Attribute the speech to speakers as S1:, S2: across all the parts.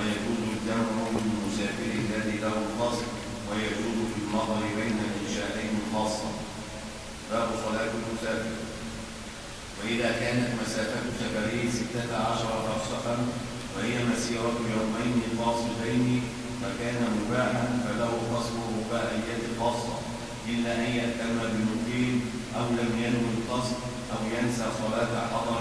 S1: ويجوز الجمع للمسافر الذي له القصر، ويجوز في المطر بين الإنشاءين خاصة. باب صلاة المسافر. وإذا كانت مسافة سفره 16 فرسخا وهي مسيرة يومين فاصلين فكان مباحا فله قصر رباعية خاصة، إلا أن يأتم بمقيم أو لم ينوي القصر أو ينسى صلاة حضر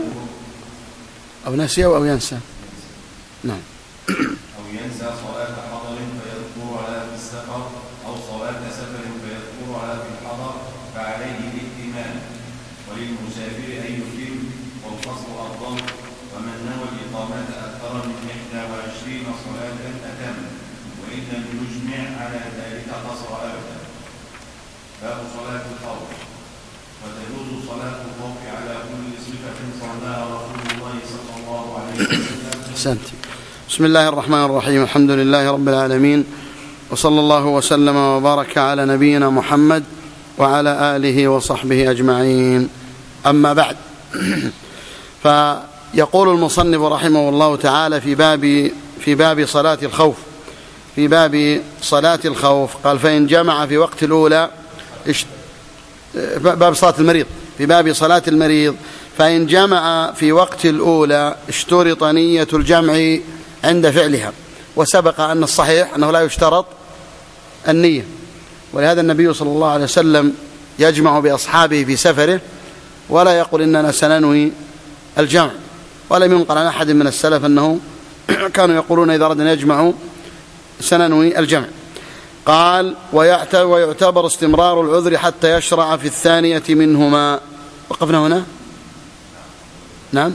S2: أو نسي أو ينسى، نعم،
S1: أو ينسى صلاة حضر فيذكر على في السفر، أو صلاة سفر فيذكر على في الحضر، فعليه الائتمان. وللمسافر أن يتم والقصر أفضل، ومن نوى الإقامة أكثر من 21 صلاة أتم، وإن لم يجمع على ذلك قصر أبدا. باب صلاة الخوف. وتجوز صلاة الخوف على كل صفة صلاها رسول الله صلى الله عليه وسلم.
S2: أحسنت. بسم الله الرحمن الرحيم، الحمد لله رب العالمين، وصلى الله وسلم وبارك على نبينا محمد وعلى آله وصحبه أجمعين. أما بعد، فيقول المصنف رحمه الله تعالى في باب صلاة الخوف، في باب صلاة الخوف قال: فإن جمع في وقت الأولى، باب صلاة المريض، في باب صلاة المريض، فإن جمع في وقت الأولى اشترط نية الجمع عند فعلها. وسبق أن الصحيح أنه لا يشترط النية، ولهذا النبي صلى الله عليه وسلم يجمع بأصحابه في سفره ولا يقول إننا سننوي الجمع، ولم ينقل عن أحد من السلف أنه كانوا يقولون إذا أردنا يجمعوا سننوي الجمع. قال: ويعتبر استمرار العذر حتى يشرع في الثانية منهما. وقفنا هنا؟ نعم.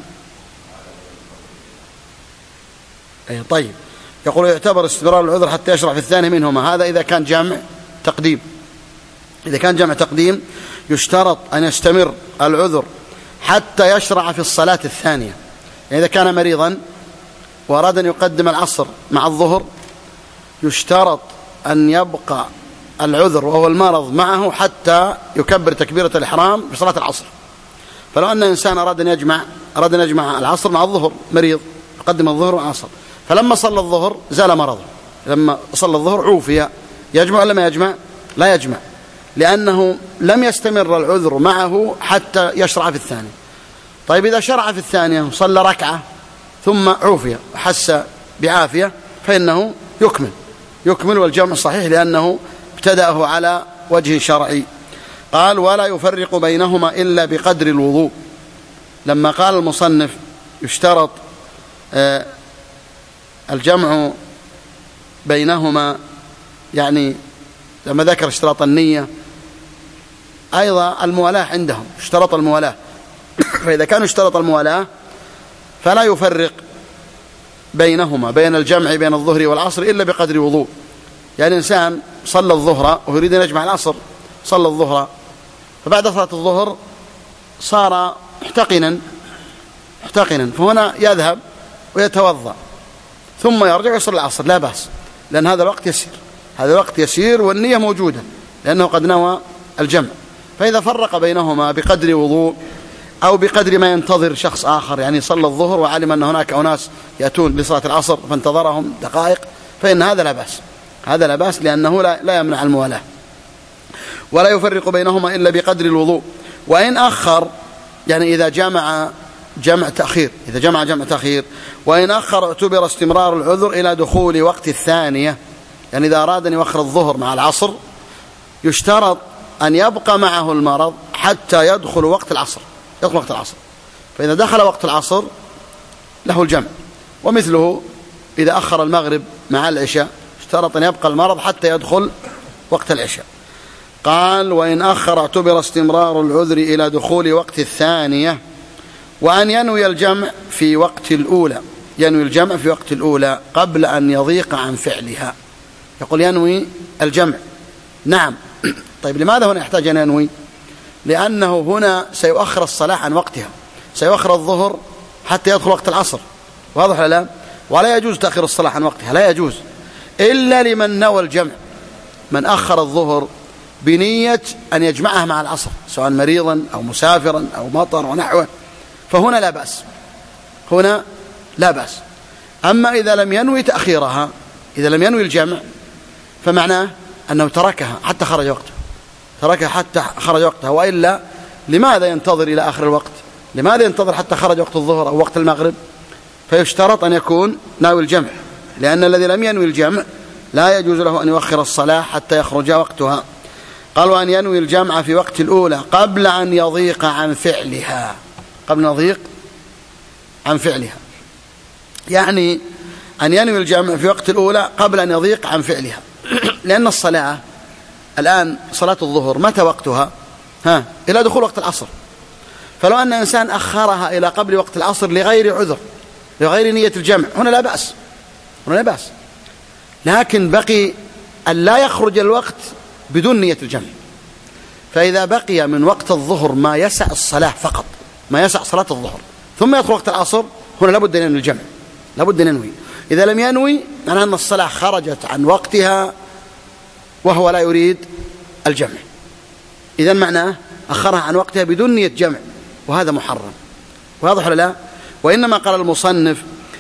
S2: أي طيب. يقول: يعتبر استمرار العذر حتى يشرع في الثانية منهما. هذا إذا كان جمع تقديم. إذا كان جمع تقديم يشترط أن يستمر العذر حتى يشرع في الصلاة الثانية. يعني إذا كان مريضا وأراد أن يقدم العصر مع الظهر، يشترط أن يبقى العذر وهو المرض معه حتى يكبر تكبيرة الإحرام في صلاة العصر. فلو أن إنسان أراد أن يجمع العصر مع الظهر، مريض، يقدم الظهر والعصر، فلما صلى الظهر زال مرضه، لما صلى الظهر عوفي، يجمع ولا ما يجمع؟ لا يجمع، لأنه لم يستمر العذر معه حتى يشرع في الثانية. طيب إذا شرع في الثانية وصلى ركعة ثم عوفي وحس بعافية فإنه يكمل والجمع صحيح لأنه ابتدأه على وجه شرعي. قال: ولا يفرق بينهما إلا بقدر الوضوء. لما قال المصنف يشترط الجمع بينهما، يعني لما ذكر اشتراط النية أيضا الموالاة عندهم، اشترط الموالاة. فإذا كان اشترط الموالاة فلا يفرق بينهما، بين الجمع بين الظهر والعصر، إلا بقدر وضوء. يعني إنسان صلى الظهر ويريد أن يجمع العصر، صلى الظهر، فبعد صلاة الظهر صار محتقنا، فهنا يذهب ويتوضأ ثم يرجع ويصلي العصر، لا بأس، لأن هذا الوقت يسير والنية موجودة لأنه قد نوى الجمع. فإذا فرق بينهما بقدر وضوء أو بقدر ما ينتظر شخص آخر، يعني صلى الظهر وعلم أن هناك أناس يأتون لصلاة العصر فانتظرهم دقائق، فإن هذا لا بأس لأنه لا يمنع الموالاة. ولا يفرق بينهما إلا بقدر الوضوء. وإن أخر، يعني إذا جمع جمع تأخير، وإن أخر اعتبر استمرار العذر إلى دخول وقت الثانية. يعني إذا أراد أن يؤخر الظهر مع العصر يشترط أن يبقى معه المرض حتى يدخل وقت العصر، فإذا دخل وقت العصر له الجمع. ومثله إذا أخر المغرب مع العشاء اشترط أن يبقى المرض حتى يدخل وقت العشاء. قال: وإن أخر اعتبر استمرار العذر إلى دخول وقت الثانية. وأن ينوي الجمع في وقت الأولى، قبل أن يضيق عن فعلها. يقول ينوي الجمع، نعم. طيب لماذا هنا يحتاج أن ينوي؟ لأنه هنا سيؤخر الصلاة عن وقتها، سيؤخر الظهر حتى يدخل وقت العصر، واضح ولا لا؟ ولا يجوز تأخير الصلاة عن وقتها، لا يجوز إلا لمن نوى الجمع. من أخر الظهر بنية أن يجمعها مع العصر، سواء مريضا أو مسافرا أو مطر ونحوه، فهنا لا بأس، أما إذا لم ينوي تأخيرها، إذا لم ينوي الجمع فمعناه أنه تركها حتى خرج وقتها، تركها حتى خرج وقتها، وإلا لماذا ينتظر إلى آخر الوقت؟ لماذا ينتظر حتى خرج وقت الظهر أو وقت المغرب؟ فيشترط أن يكون ناوي الجمع، لأن الذي لم ينوي الجمع لا يجوز له أن يؤخر الصلاة حتى يخرج وقتها. قالوا أن ينوي الجمع في وقت الأولى قبل أن يضيق عن فعلها، قبل أن يضيق عن فعلها، يعني أن ينوي الجمع في وقت الأولى قبل أن يضيق عن فعلها. لأن الصلاة الآن صلاة الظهر متى وقتها؟ إلى دخول وقت العصر. فلو أن إنسان أخرها إلى قبل وقت العصر لغير عذر، لغير نية الجمع، هنا لا بأس، هنا لا بأس، لكن بقي أن لا يخرج الوقت بدون نية الجمع. فإذا بقي من وقت الظهر ما يسع الصلاة فقط، ما يسع صلاة الظهر، ثم يدخل وقت العصر، هنا لابد أن ينوي الجمع، لابد أن ينوي. إذا لم ينوي معناه أن الصلاة خرجت عن وقتها وهو لا يريد الجمع، إذن معناه أخرها عن وقتها بدون نية جمع، وهذا محرم. واضح ولا لا؟ وإنما قال المصنف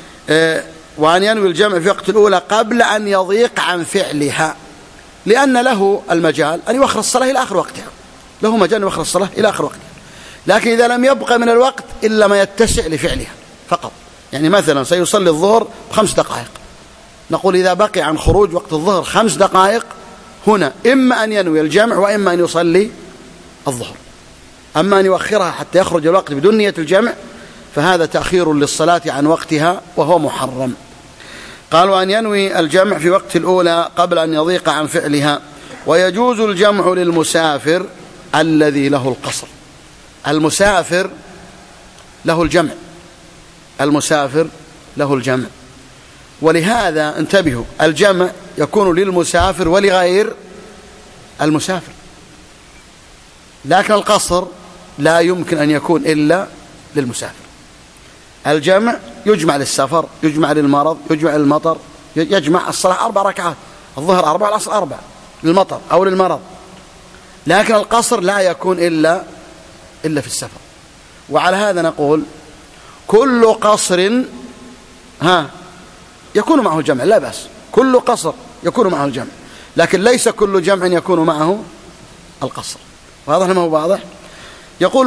S2: وأن ينوي الجمع في وقت الأولى قبل أن يضيق عن فعلها، لأن له المجال أن يؤخر الصلاة إلى آخر وقتها، له مجال أن يؤخر الصلاة إلى آخر وقتها، لكن إذا لم يبقى من الوقت إلا ما يتسع لفعلها فقط. يعني مثلا سيصلي الظهر ب5 دقائق، نقول إذا بقي عن خروج وقت الظهر 5 دقائق، هنا إما أن ينوي الجمع وإما أن يصلي الظهر. أما أن يؤخرها حتى يخرج الوقت بدون نية الجمع فهذا تأخير للصلاة عن وقتها وهو محرم. قالوا أن ينوي الجمع في وقت الأولى قبل أن يضيق عن فعلها. ويجوز الجمع للمسافر الذي له القصر. المسافر له الجمع، المسافر له الجمع، ولهذا انتبهوا، الجمع يكون للمسافر ولغير المسافر، لكن القصر لا يمكن أن يكون إلا للمسافر. الجمع يجمع للسفر، يجمع للمرض، يجمع للمطر، يجمع الصلاة 4 ركعات، الظهر 4 والعصر 4 للمطر أو للمرض، لكن القصر لا يكون إلا في السفر. وعلى هذا نقول كل قصر يكون معه الجمع، لا بأس، كل قصر يكون معه الجمع، لكن ليس كل جمع يكون معه القصر. واضح ما هو واضح؟ يقول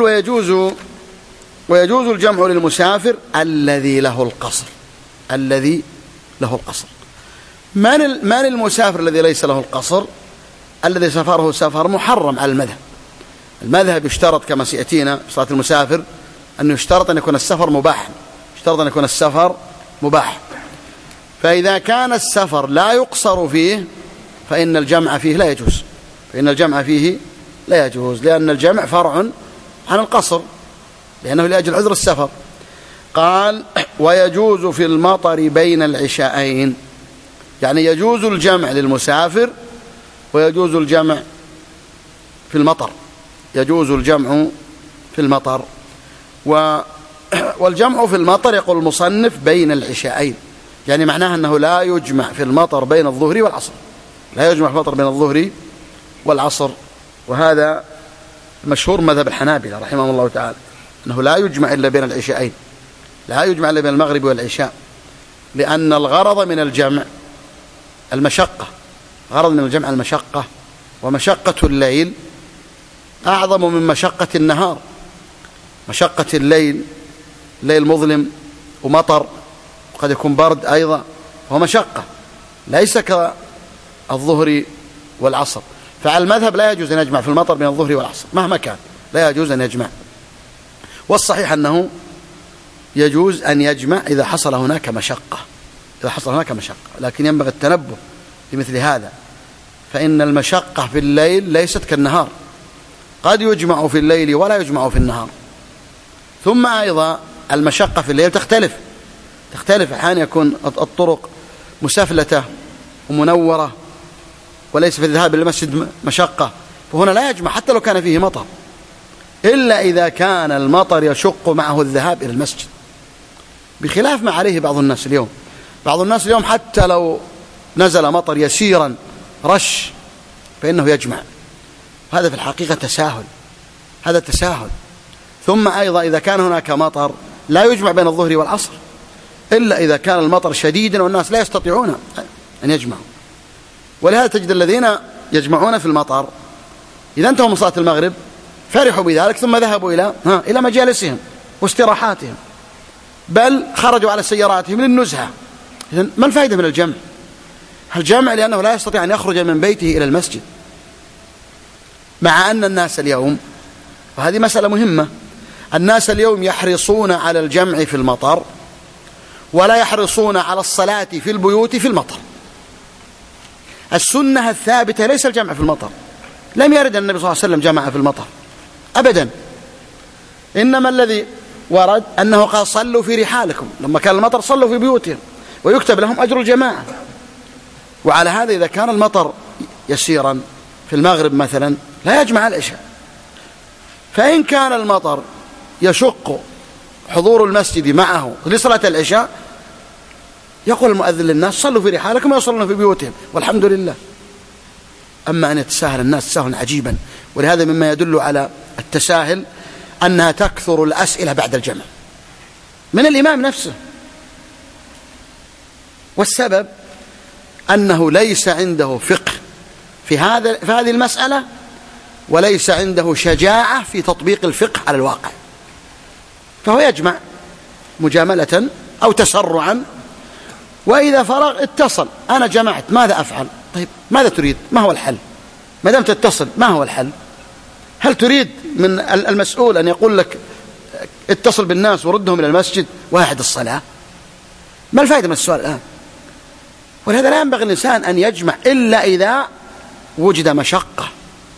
S2: ويجوز الجمع للمسافر الذي له القصر. الذي له القصر، من المسافر الذي ليس له القصر؟ الذي سفره سفر محرم على المذهب. المذهب يشترط كما سيأتينا في صلاة المسافر أنه يشترط أن يكون السفر مباح، يشترط أن يكون السفر مباح. فإذا كان السفر لا يقصر فيه فإن الجمع فيه لا يجوز، فإن الجمع فيه لا يجوز، لأن الجمع فرع عن القصر، لأنه لأجل عذر السفر. قال ويجوز في المطر بين العشاءين، يعني يجوز الجمع للمسافر ويجوز الجمع في المطر، يجوز الجمع في المطر. والجمع في المطر يقول المصنف بين العشاءين، يعني معناه أنه لا يجمع في المطر بين الظهر والعصر، لا يجمع في المطر بين الظهر والعصر. وهذا مشهور مذهب الحنابلة رحمهم الله تعالى، أنه لا يجمع إلا بين العشاءين، لا يجمع إلا بين المغرب والعشاء، لأن الغرض من الجمع المشقة، غرض من الجمع المشقة، ومشقة الليل أعظم من مشقة النهار. مشقة الليل، الليل مظلم ومطر وقد يكون برد أيضا، وهو مشقة ليس كالظهر والعصر. فعلى المذهب لا يجوز أن يجمع في المطر بين الظهر والعصر مهما كان، لا يجوز أن يجمع. والصحيح أنه يجوز أن يجمع إذا حصل هناك مشقة، إذا حصل هناك مشقة، لكن ينبغي التنبه لمثل هذا، فإن المشقة في الليل ليست كالنهار، قد يجمع في الليل ولا يجمع في النهار. ثم أيضا المشقة في الليل تختلف، أحيانا يكون الطرق مسافلة ومنورة وليس في الذهاب إلى المسجد مشقة، فهنا لا يجمع حتى لو كان فيه مطر، إلا إذا كان المطر يشق معه الذهاب إلى المسجد، بخلاف ما عليه بعض الناس اليوم. بعض الناس اليوم حتى لو نزل مطر يسيرا رش فإنه يجمع، هذا في الحقيقة تساهل، هذا تساهل. ثم أيضا إذا كان هناك مطر لا يجمع بين الظهر والعصر، إلا إذا كان المطر شديدا والناس لا يستطيعون أن يجمعوا. ولهذا تجد الذين يجمعون في المطر إذا انتهوا من صلاة المغرب فرحوا بذلك ثم ذهبوا إلى مجالسهم واستراحاتهم، بل خرجوا على سياراتهم للنزهة. إذن ما الفائدة من الجمع؟ الجمع لأنه لا يستطيع أن يخرج من بيته إلى المسجد، مع أن الناس اليوم، وهذه مسألة مهمة، الناس اليوم يحرصون على الجمع في المطر ولا يحرصون على الصلاة في البيوت في المطر. السنة الثابتة ليس الجمع في المطر، لم يرد النبي صلى الله عليه وسلم جمع في المطر أبدا، إنما الذي ورد أنه قال صلوا في رحالكم، لما كان المطر صلوا في بيوتهم ويكتب لهم أجر الجماعة. وعلى هذا إذا كان المطر يسيرا في المغرب مثلا لا يجمع العشاء، فإن كان المطر يشق حضور المسجد معه لصلاة العشاء يقول المؤذن للناس صلوا في رحالكم ويصلون في بيوتهم والحمد لله. أما أن يتساهل الناس تساهلا عجيبا، ولهذا مما يدل على التساهل أنها تكثر الأسئلة بعد الجمع من الإمام نفسه، والسبب أنه ليس عنده فقه في هذه المسألة، وليس عنده شجاعة في تطبيق الفقه على الواقع، فهو يجمع مجاملة أو تسرعا، وإذا فرغ اتصل أنا جمعت ماذا أفعل؟ طيب ماذا تريد؟ ما هو الحل؟ ما دام تتصل ما هو الحل؟ هل تريد من المسؤول أن يقول لك اتصل بالناس وردهم إلى المسجد واحد الصلاة؟ ما الفائدة من السؤال الآن؟ ولهذا لا ينبغي الإنسان أن يجمع إلا إذا وجد مشقة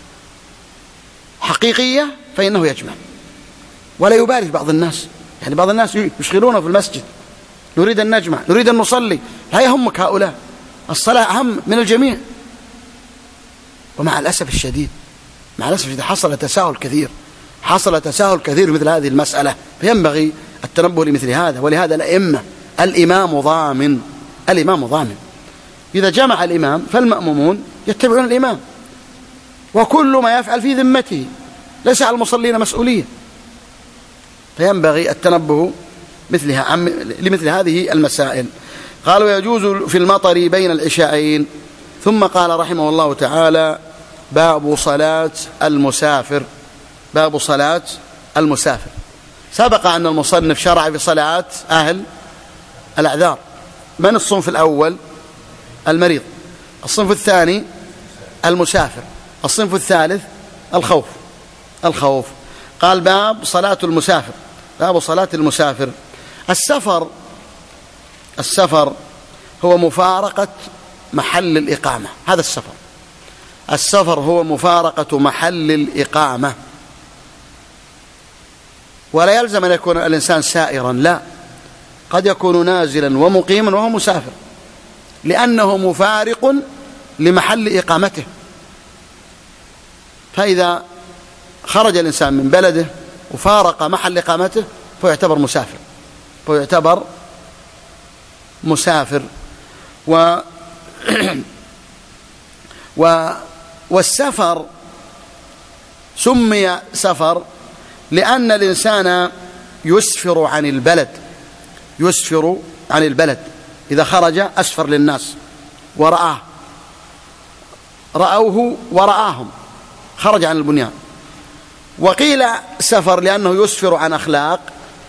S2: حقيقية فإنه يجمع، ولا يبالي بعض الناس. يعني بعض الناس يشغلونه في المسجد، نريد أن نجمع، نريد أن نصلي، لا يهمك هؤلاء، الصلاة أهم من الجميع. ومع الأسف الشديد حصل تساهل كثير مثل هذه المسألة، فينبغي التنبه لمثل هذا. ولهذا الأئمة الإمام ضامن، إذا جمع الإمام فالمأمومون يتبعون الإمام، وكل ما يفعل في ذمته، ليس على المصلين مسؤولية. فينبغي التنبه لمثل هذه المسائل. قالوا يجوز في المطر بين العشاءين. ثم قال رحمه الله تعالى باب صلاة المسافر. سبق أن المصنف شرع في صلاة أهل الأعذار. من الصنف الأول؟ المريض. الصنف الثاني المسافر. الصنف الثالث الخوف. قال باب صلاة المسافر. السفر هو مفارقة محل الإقامة. هذا السفر هو مفارقة محل الإقامة، ولا يلزم أن يكون الإنسان سائرا، لا، قد يكون نازلا ومقيما وهو مسافر، لأنه مفارق لمحل إقامته. فإذا خرج الإنسان من بلده وفارق محل إقامته فهو يعتبر مسافر. والسفر سمي سفر لأن الإنسان يسفر عن البلد. إذا خرج أسفر للناس رأوه ورآهم، خرج عن البنيان. وقيل سفر لأنه يسفر عن أخلاق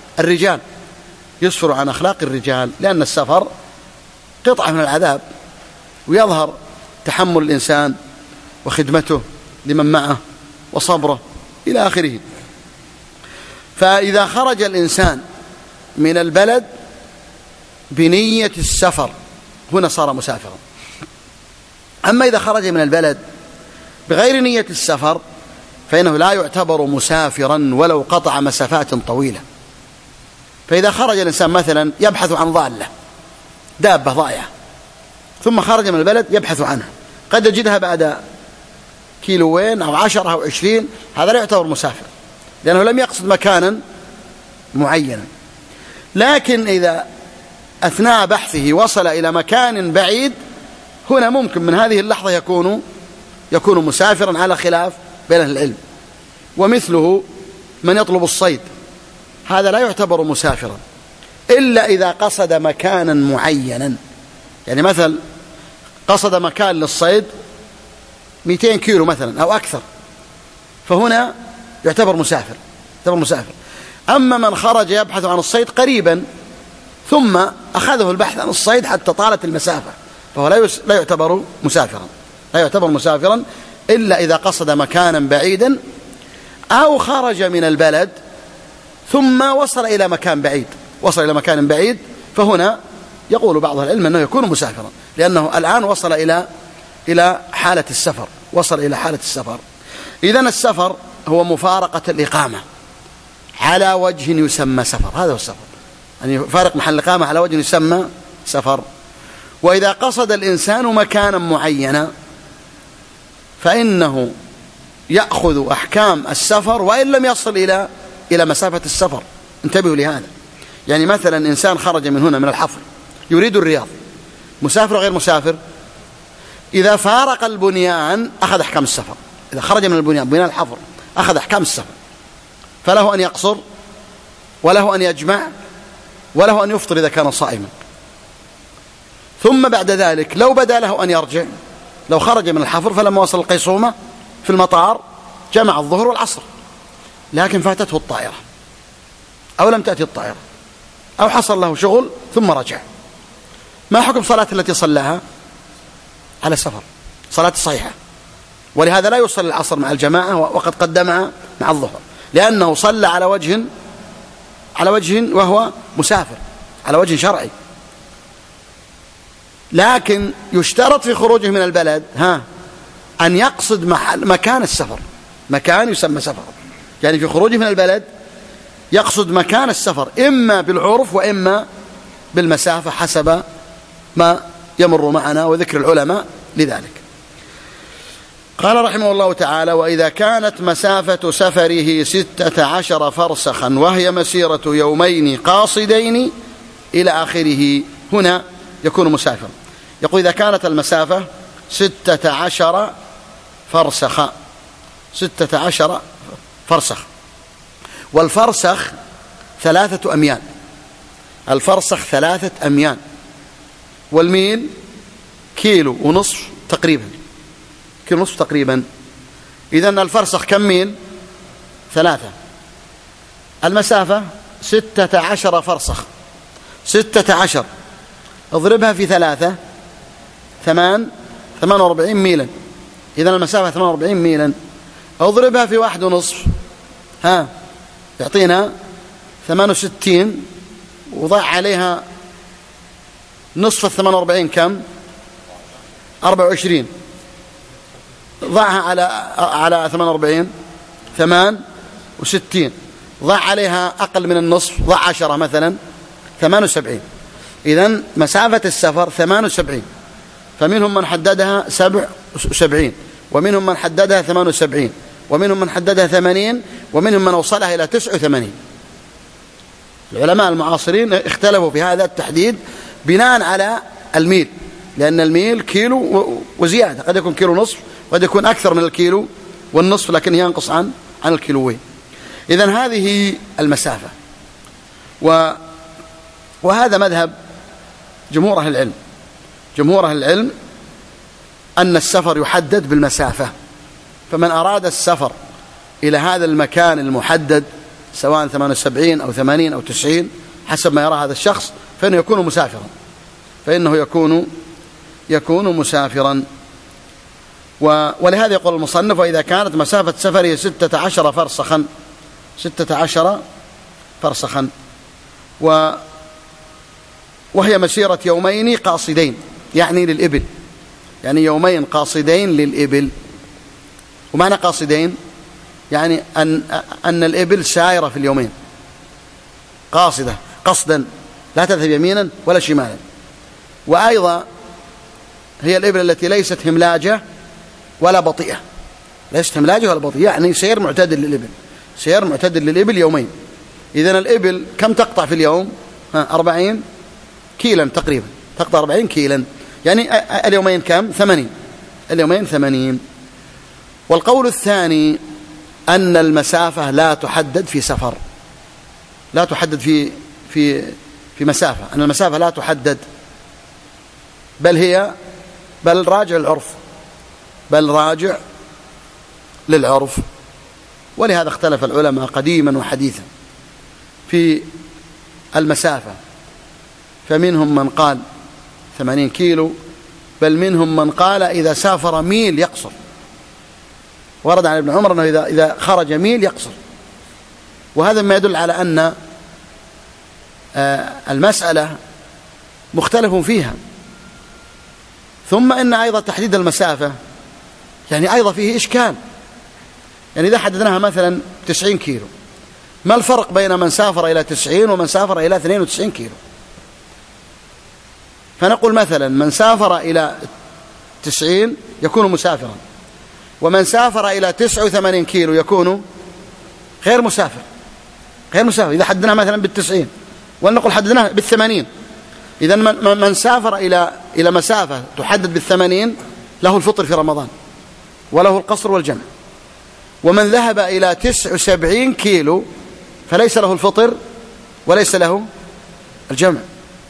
S2: الرجال، لأن السفر قطعة من العذاب، ويظهر تحمل الإنسان وخدمته لمن معه وصبره إلى آخره. فإذا خرج الإنسان من البلد بنية السفر هنا صار مسافرا. أما إذا خرج من البلد بغير نية السفر فإنه لا يعتبر مسافرا ولو قطع مسافات طويلة. فإذا خرج الإنسان مثلا يبحث عن ضالة، دابة ضائعة، ثم خرج من البلد يبحث عنها، قد يجدها بعد كيلوين أو 10 أو 20، هذا لا يعتبر مسافر لأنه لم يقصد مكانا معينا. لكن إذا أثناء بحثه وصل إلى مكان بعيد، هنا ممكن من هذه اللحظة يكون مسافرا على خلاف بين أهل العلم. ومثله من يطلب الصيد، هذا لا يعتبر مسافرا، إلا إذا قصد مكانا معينا. يعني مثلا قصد مكان للصيد 200 كيلو مثلا أو أكثر، فهنا يعتبر مسافر. أما من خرج يبحث عن الصيد قريبا ثم أخذه البحث عن الصيد حتى طالت المسافة، فهو لا يعتبر مسافرا إلا إذا قصد مكانا بعيدا أو خرج من البلد ثم وصل إلى مكان بعيد، فهنا يقول بعض العلم أنه يكون مسافرا، لأنه الآن وصل إلى حالة السفر. إذن السفر هو مفارقة الإقامة على وجه يسمى سفر، هذا هو السفر، أن يفارق محل الإقامة على وجه يسمى سفر. وإذا قصد الإنسان مكانا معينا فإنه يأخذ أحكام السفر وإن لم يصل إلى مسافة السفر. انتبهوا لهذا. يعني مثلا إنسان خرج من هنا من الحفر يريد الرياض، مسافر وغير مسافر؟ إذا فارق البنيان أخذ أحكام السفر. إذا خرج من بنيان الحفر أخذ أحكام السفر، فله أن يقصر وله أن يجمع وله أن يفطر إذا كان صائما. ثم بعد ذلك لو بدا له أن يرجع، لو خرج من الحفر فلما وصل القيصومة في المطار جمع الظهر والعصر، لكن فاتته الطائرة أو لم تأتي الطائرة أو حصل له شغل ثم رجع، ما حكم صلاة التي صلاها على السفر؟ صلاة صحيحة، ولهذا لا يصلي العصر مع الجماعة وقد قدمها مع الظهر، لأنه صلى على وجه وهو مسافر، على وجه شرعي. لكن يشترط في خروجه من البلد أن يقصد مكان السفر، مكان يسمى سفر. يعني في خروجه من البلد يقصد مكان السفر إما بالعرف وإما بالمسافة حسب ما يمر معنا وذكر العلماء لذلك. قال رحمه الله تعالى: وإذا كانت مسافة سفره 16 فرسخا وهي مسيرة يومين قاصدين إلى آخره، هنا يكون مسافرا. يقول إذا كانت المسافة 16 فرسخا، 16 فرسخ، والفرسخ 3 أميال، الفرسخ 3 أميال، والميل 1.5 كيلو تقريبا، 1.5 كيلو تقريبا. إذن الفرسخ كم ميل؟ 3. المسافة 16 فرسخ، 16 اضربها في 3 48 ميلا. إذن المسافة 48 ميلا، اضربها في 1.5 يعطينا 68، وضع عليها نصف 48 كم؟ 24. ضعها على 48 68، ضع عليها أقل من النصف، ضع 10 مثلا 78. إذن مسافة السفر 78، فمنهم من حددها 77، ومنهم من حددها 78، ومنهم من حددها 80، ومنهم من وصلها إلى 89. العلماء المعاصرين اختلفوا في هذا التحديد بناء على الميل، لأن الميل كيلو وزيادة، قد يكون 1.5 كيلو، قد يكون أكثر من 1.5 كيلو، لكن ينقص عن الكيلوين. إذن هذه المسافة، وهذا مذهب جمهور أهل العلم. جمهور أهل العلم أن السفر يحدد بالمسافة، فمن أراد السفر إلى هذا المكان المحدد سواء 78 أو 80 أو 90 حسب ما يرى هذا الشخص، فإنه يكون مسافرا. ولهذا يقول المصنف: وإذا كانت مسافة سفره 16 فرسخا، 16 فرسخا، وهي مسيرة يومين قاصدين، يعني للإبل، يعني يومين قاصدين للإبل. ومعنى قاصدين يعني أن الإبل سائرة في اليومين، قاصدة قصدا، لا تذهب يمينا ولا شمالا. وأيضا هي الإبل التي ليست هملاجة ولا بطيئة، ليست هملاجة ولا بطيئة، يعني سير معتدل للإبل، سير معتدل للإبل يومين. إذن الإبل كم تقطع في اليوم؟ 40 كيلا تقريبا، تقطع 40 كيلا، يعني اليومين كم؟ 80. اليومين 80. والقول الثاني أن المسافة لا تحدد في سفر، لا تحدد في في مسافة، أن المسافة لا تحدد، بل راجع للعرف. ولهذا اختلف العلماء قديما وحديثا في المسافة، فمنهم من قال 80 كيلو، بل منهم من قال إذا سافر ميل يقصر. ورد عن ابن عمر أنه إذا خرج ميل يقصر، وهذا ما يدل على أن المسألة مختلف فيها. ثم إن أيضا تحديد المسافة يعني أيضا فيه إشكال. يعني إذا حددناها مثلا 90 كيلو، ما الفرق بين من سافر إلى 90 ومن سافر إلى 92 كيلو؟ فنقول مثلا من سافر إلى 90 يكون مسافرا، ومن سافر إلى 89 كيلو يكون غير مسافر. إذا حددناها مثلا بال90، ولنقل حددناها بال80، إذا من سافر إلى مسافة تحدد بال80 له الفطر في رمضان وله القصر والجمع، ومن ذهب إلى 79 كيلو فليس له الفطر وليس له الجمع.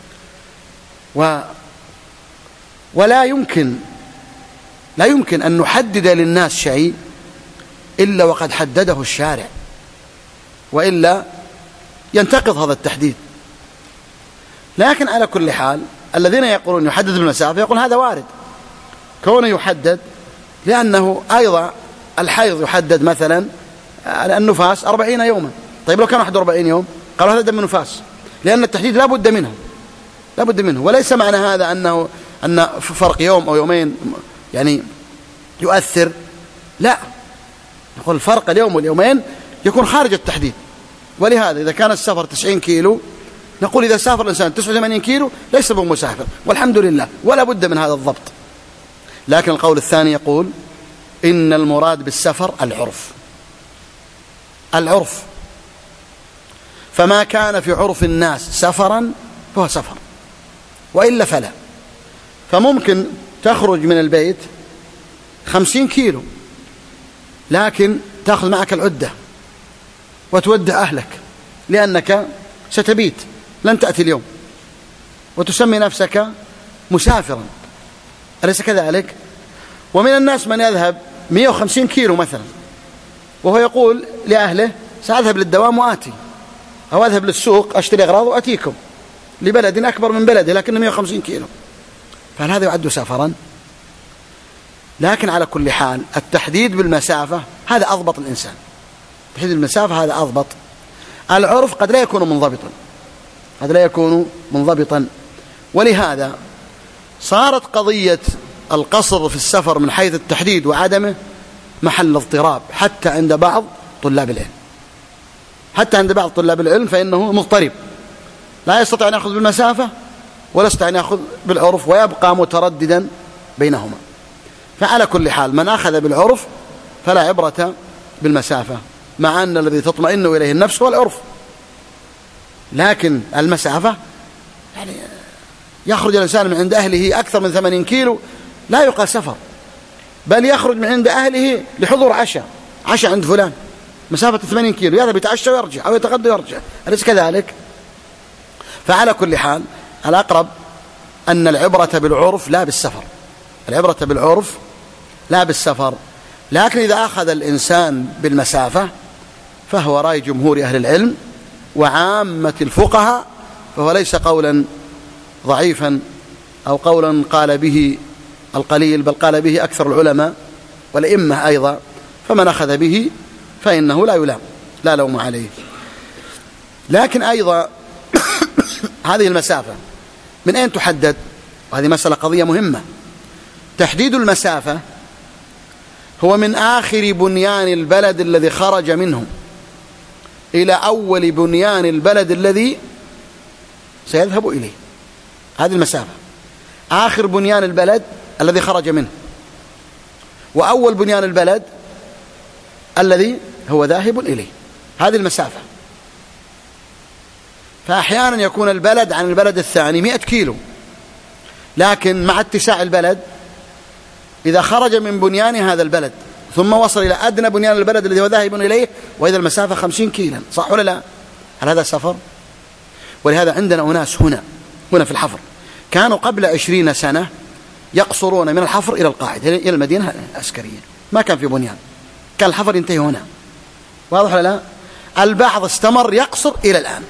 S2: ولا يمكن أن نحدد للناس شيء إلا وقد حدده الشارع، وإلا ينتقض هذا التحديد. لكن على كل حال الذين يقولون يحدد بالمسافة يقول هذا وارد كونه يحدد، لأنه أيضا الحيض يحدد مثلا النفاس 40 يوما. طيب لو كان 41 يوم قالوا هذا دم نفاس، لأن التحديد لا بد منه. وليس معنى هذا أن فرق يوم أو يومين يعني يؤثر، لا، نقول الفرق اليوم واليومين يكون خارج التحديد. ولهذا إذا كان السفر 90 كيلو نقول إذا سافر الإنسان 89 كيلو ليس بمسافر، والحمد لله، ولا بد من هذا الضبط. لكن القول الثاني يقول إن المراد بالسفر العرف، فما كان في عرف الناس سفرا فهو سفر، وإلا فلا. فممكن تخرج من البيت 50 كيلو لكن تأخذ معك العدة وتودع أهلك، لأنك ستبيت لن تأتي اليوم، وتسمي نفسك مسافرا، أليس كذلك؟ ومن الناس من يذهب 150 كيلو مثلا وهو يقول لأهله سأذهب للدوام وآتي، أو أذهب للسوق أشتري أغراض وأتيكم لبلد أكبر من بلده لكنه 150 كيلو، فهل هذا يعد سفرا؟ لكن على كل حال التحديد بالمسافة هذا أضبط الإنسان، تحديد المسافة هذا أضبط. العرف قد لا يكون منضبطا، ولهذا صارت قضية القصر في السفر من حيث التحديد وعدمه محل اضطراب حتى عند بعض طلاب العلم، فإنه مضطرب لا يستطيع أن يأخذ بالمسافة ولا يستطيع أن يأخذ بالعرف، ويبقى مترددا بينهما. فعلى كل حال من أخذ بالعرف فلا عبرة بالمسافة، مع أن الذي تطمئن إليه النفس هو العرف. لكن المسافة يعني يخرج الإنسان من عند أهله أكثر من 80 كيلو لا يقال سفر، بل يخرج من عند أهله لحضور عشاء عند فلان مسافة 80 كيلو، يذهب يتعشى ويرجع أو يتغدى ويرجع، أليس كذلك؟ فعلى كل حال الأقرب أن العبرة بالعرف لا بالسفر. لكن إذا أخذ الإنسان بالمسافة فهو رأي جمهور أهل العلم وعامة الفقهاء، فهو ليس قولا ضعيفا أو قولا قال به القليل، بل قال به أكثر العلماء والأئمة أيضا، فمن أخذ به فإنه لا لوم عليه. لكن أيضا هذه المسافة من أين تحدد؟ وهذه مسألة قضية مهمة. تحديد المسافة هو من آخر بنيان البلد الذي خرج منه إلى أول بنيان البلد الذي سيذهب إليه. هذه المسافة آخر بنيان البلد الذي خرج منه، وأول بنيان البلد الذي هو ذاهب إليه، هذه المسافة. فأحيانا يكون البلد عن البلد الثاني 100 كيلو، لكن مع اتساع البلد إذا خرج من بنيان هذا البلد ثم وصل إلى أدنى بنيان البلد الذي هو ذاهب إليه وإذا المسافة 50 كيلا، صح ولا لا؟ هل هذا سفر؟ ولهذا عندنا أناس هنا في الحفر كانوا قبل 20 سنة يقصرون من الحفر إلى القاعدة إلى المدينة العسكرية، ما كان في بنيان، كان الحفر ينتهي هنا، واضح ولا لا؟ البعض استمر يقصر إلى الآن.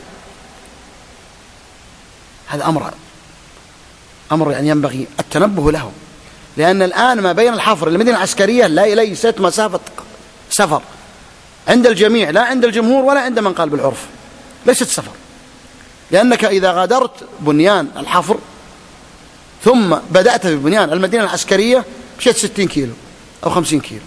S2: هذا أمر يعني ينبغي التنبه له، لأن الآن ما بين الحفر المدينة العسكرية ليست مسافة سفر عند الجميع، لا عند الجمهور ولا عند من قال بالعرف، ليست سفر، لأنك إذا غادرت بنيان الحفر ثم بدأت في بنيان المدينة العسكرية مشيت 60 كيلو أو 50 كيلو،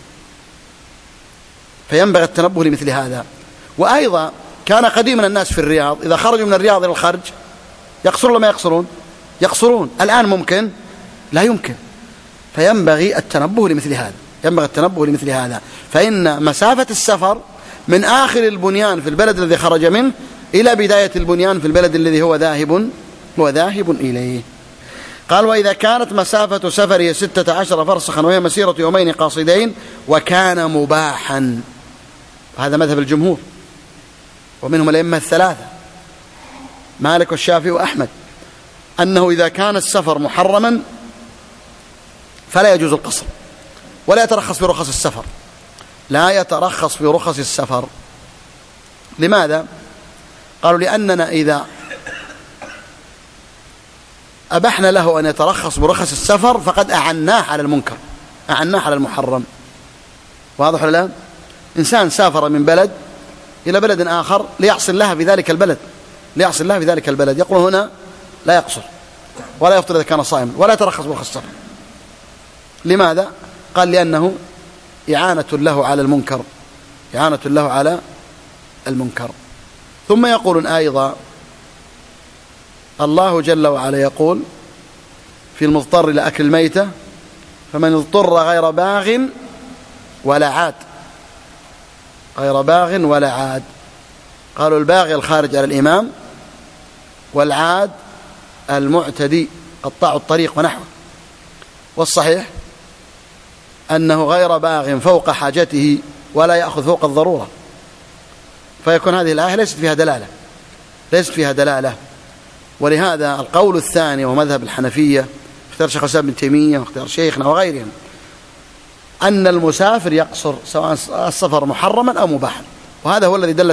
S2: فينبغي التنبه لمثل هذا. وأيضا كان قديما الناس في الرياض إذا خرجوا من الرياض إلى الخرج يقصرون ولا ما يقصرون؟ يقصرون. الآن ممكن؟ لا يمكن. فينبغي التنبه لمثل هذا، فإن مسافة السفر من آخر البنيان في البلد الذي خرج منه إلى بداية البنيان في البلد الذي هو ذاهب إليه. قال: وإذا كانت مسافة سفره 16 فرسخا وهي مسيرة يومين قاصدين وكان مباحا، هذا مذهب الجمهور ومنهم الأئمة الثلاثة مالك والشافعي وأحمد، أنه إذا كان السفر محرما فلا يجوز القصر ولا يترخص في رخص السفر، لا يترخص في رخص السفر. لماذا؟ قالوا: لأننا إذا أبحنا له أن يترخص برخص السفر فقد أعناه على المنكر، أعناه على المحرم. واضح ولا لا؟ إنسان سافر من بلد إلى بلد آخر ليحصل لها في ذلك البلد، يقول هنا لا يقصر ولا يفطر إذا كان صائما ولا يترخص برخص السفر. لماذا؟ قال: لأنه إعانة له على المنكر. ثم يقولون أيضا: الله جل وعلا يقول في المضطر إلى أكل الميتة: فمن اضطر غير باغ ولا عاد. قالوا: الباغي الخارج على الإمام، والعاد المعتدي قطاع الطريق ونحوه. والصحيح أنه غير باغ فوق حاجته ولا يأخذ فوق الضرورة، فيكون هذه الآية ليست فيها دلالة. ولهذا القول الثاني ومذهب الحنفية اختيار شيخ الإسلام ابن تيمية واختيار شيخنا وغيرهم أن المسافر يقصر سواء السفر محرما أو مباحا، وهذا هو الذي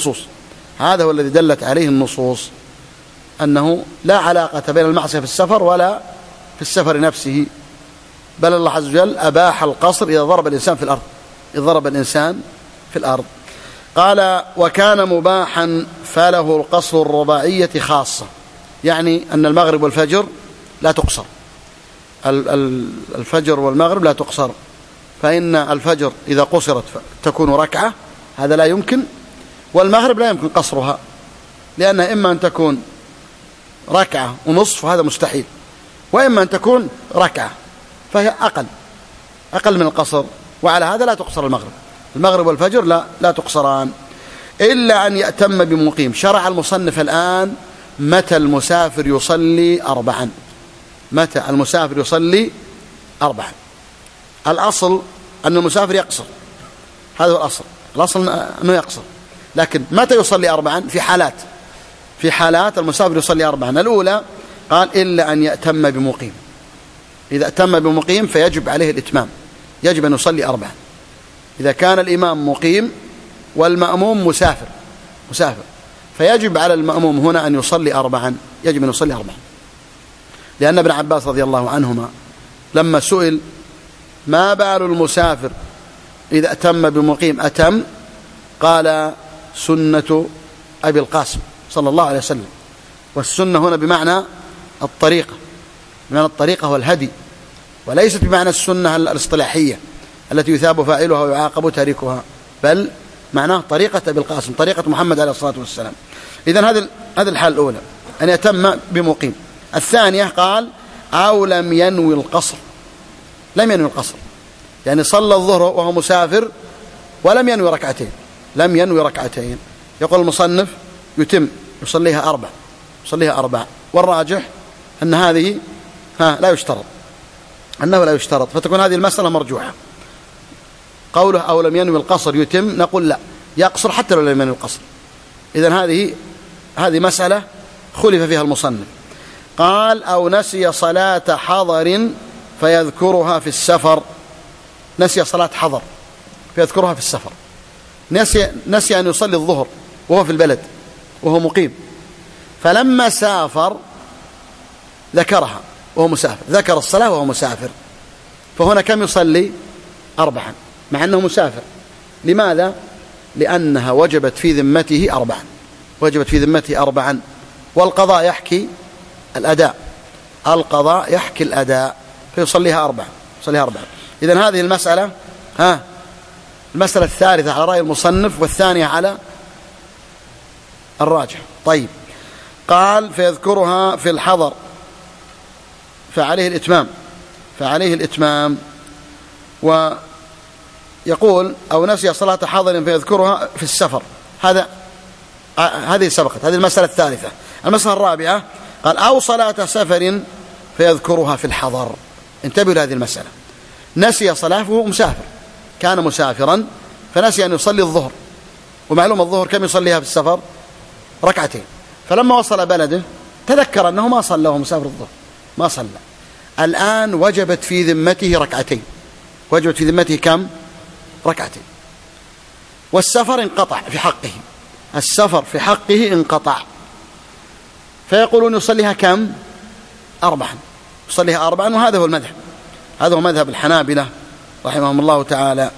S2: دلت عليه النصوص، أنه لا علاقة بين المعصية في السفر ولا في السفر نفسه، بل الله عز وجل أباح القصر إذا ضرب الإنسان في الأرض. قال: وكان مباحا فله القصر الرباعية خاصة، يعني أن المغرب والفجر لا تقصر، الفجر والمغرب لا تقصر، فإن الفجر إذا قصرت تكون ركعة، هذا لا يمكن، والمغرب لا يمكن قصرها، لأنها إما أن تكون ركعة ونصف وهذا مستحيل، وإما أن تكون ركعة فهي أقل من القصر، وعلى هذا لا تقصر المغرب والفجر لا تقصران إلا أن يأتم بمقيم. شرع المصنف الآن متى المسافر يصلي 4. الأصل أن المسافر يقصر، هذا هو الأصل أنه يقصر، لكن متى يصلي 4؟ في حالات المسافر يصلي 4. الأولى قال: إلا أن يأتم بمقيم، إذا أتم بمقيم فيجب عليه الإتمام، يجب أن يصلي 4. إذا كان الإمام مقيم والمأموم مسافر فيجب على المأموم هنا أن يصلي 4، يجب أن يصلي 4، لأن ابن عباس رضي الله عنهما لما سئل: ما بال المسافر إذا أتم بمقيم أتم؟ قال: سنة أبي القاسم صلى الله عليه وسلم. والسنة هنا بمعنى الطريقة والهدي، وليست بمعنى السنة الاصطلاحية التي يثاب فاعلها ويعاقب تاركها، بل معناه طريقة أبي القاسم، طريقة محمد عليه الصلاة والسلام. إذن هذه الحالة الأولى، أن يتم بمقيم. الثانية قال: أو لم ينوي القصر، يعني صلى الظهر وهو مسافر ولم ينوي ركعتين، يقول المصنف: يتم، يصليها 4. والراجح أن هذه لا يشترط، فتكون هذه المسألة مرجوحة. قوله أو لم ينوي القصر يتم، نقول لا، يقصر حتى لو لم ينوي القصر. إذن هذه مسألة خلف فيها المصنف. قال أو نسي صلاة حضر فيذكرها في السفر. نسي صلاة حضر فيذكرها في السفر. نسي أن يصلي الظهر وهو في البلد وهو مقيم، فلما سافر ذكرها وهو مسافر، ذكر الصلاة وهو مسافر، فهنا كم يصلي؟ 4 مع أنه مسافر. لماذا؟ لأنها وجبت في ذمته 4، وجبت في ذمته 4، والقضاء يحكي الأداء، القضاء يحكي الأداء، فيصليها 4. يصليها 4. إذن هذه المسألة المسألة الثالثة على رأي المصنف، والثانية على الراجح. طيب، قال فيذكرها في الحضر فعليه الإتمام. ويقول أو نسي صلاة حضر فيذكرها في السفر. هذه سبقت، هذه المسألة الثالثة. المسألة الرابعة قال أو صلاة سفر فيذكرها في الحضر. انتبهوا لهذه المسألة. نسي صلاة وهو مسافر، كان مسافرا فنسي أن يصلي الظهر، ومعلوم الظهر كم يصليها في السفر؟ 2 فلما وصل بلده تذكر أنه ما صلى وهو مسافر الظهر، ما صلى. الآن وجبت في ذمته 2. وجبت في ذمته كم؟ 2. والسفر انقطع في حقه، السفر في حقه انقطع، فيقولون يصليها كم؟ 4. يصليها 4. وهذا هو المذهب، هذا هو مذهب الحنابلة رحمهم الله تعالى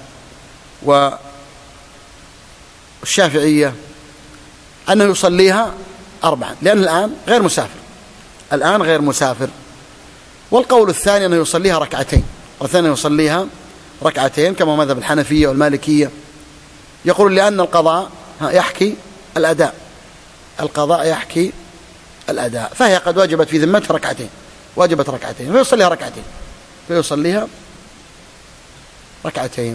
S2: والشافعية، أنه يصليها 4 لأن الآن غير مسافر. والقول الثاني أنه يصليها 2، والثاني يصليها 2 كما مذهب الحنفية والمالكية. يقول لأن القضاء يحكي الأداء، القضاء يحكي الأداء، فهي قد وجبت في ذمته 2، وجبت 2 فيصليها 2، فيصليها 2.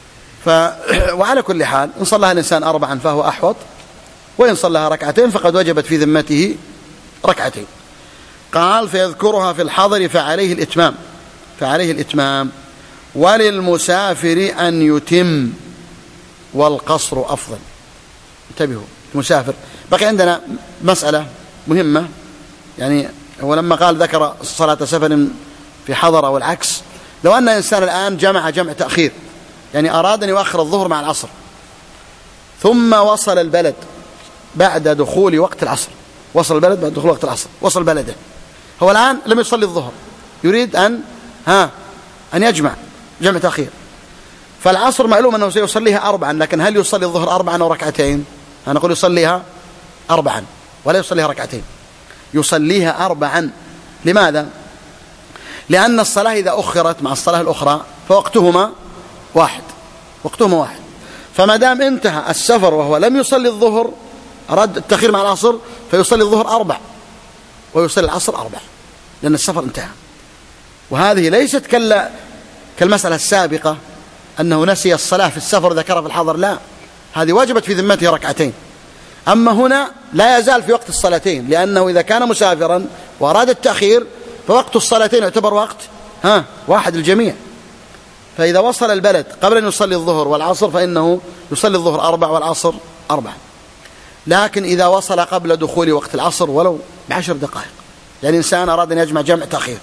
S2: وعلى كل حال إن صلىها الإنسان 4 فهو أحوط، وإن صلىها 2 فقد وجبت في ذمته 2. قال فيذكرها في الحضر فعليه الإتمام وللمسافر أن يتم والقصر أفضل. انتبهوا، المسافر بقي عندنا مسألة مهمة، يعني هو لما قال ذكر صلاة سفر في حضر والعكس، لو أن إنسان الآن جمع تأخير، يعني أراد أن يؤخر الظهر مع العصر، ثم وصل البلد بعد دخول وقت العصر، وصل بلده، هو الآن لم يصلي الظهر، يريد أن يجمع تأخير، فالعصر معلوم أنه سيصليها 4، لكن هل يصلي الظهر 4 أو 2؟ أنا أقول يصليها 4 ولا يصليها 2، يصليها 4. لماذا؟ لأن الصلاة إذا أخرت مع الصلاة الأخرى فوقتهما واحد، فما دام انتهى السفر وهو لم يصلي الظهر، أراد التأخير مع العصر، فيصلي الظهر 4 ويصلي العصر 4، لأن السفر انتهى. وهذه ليست كالمسألة السابقة أنه نسي الصلاة في السفر ذكرها في الحضر، لا، هذه وجبت في ذمته 2. أما هنا لا يزال في وقت الصلاتين، لأنه إذا كان مسافرا وأراد التأخير فوقت الصلاتين يعتبر وقت واحد الجميع. فإذا وصل البلد قبل أن يصلي الظهر والعصر فإنه يصلي الظهر 4 والعصر 4. لكن إذا وصل قبل دخول وقت العصر ولو ب10 دقائق، يعني إنسان أراد أن يجمع تأخير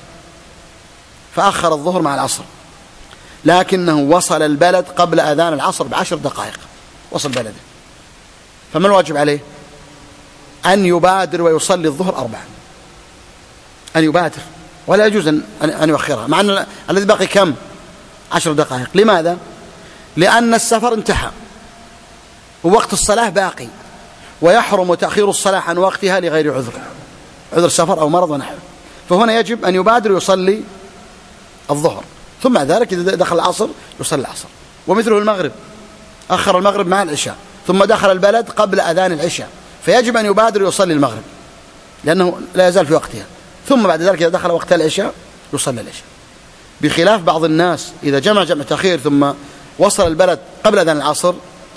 S2: فأخر الظهر مع العصر، لكنه وصل البلد قبل أذان العصر ب10 دقائق، وصل بلده، فما الواجب عليه؟ أن يبادر ويصلي الظهر 4، أن يبادر، ولا يجوز أن يؤخرها، مع أن الذي باقي كم؟ 10 دقائق. لماذا؟ لأن السفر انتهى ووقت الصلاة باقي، ويحرم تأخير الصلاة عن وقتها لغير عذر سفر أو مرض ونحوه، فهنا يجب أن يبادر ويصلي الظهر، ثم ذلك إذا دخل العصر يصلي العصر. ومثله المغرب، أخر المغرب مع العشاء ثم دخل البلد قبل أذان العشاء، فيجب أن يبادر ويصلي المغرب لأنه لا يزال في وقتها، ثم بعد ذلك إذا دخل وقت العشاء يصلي العشاء. بخلاف بعض الناس إذا جمع تأخير ثم وصل البلد قبل أذان العصر،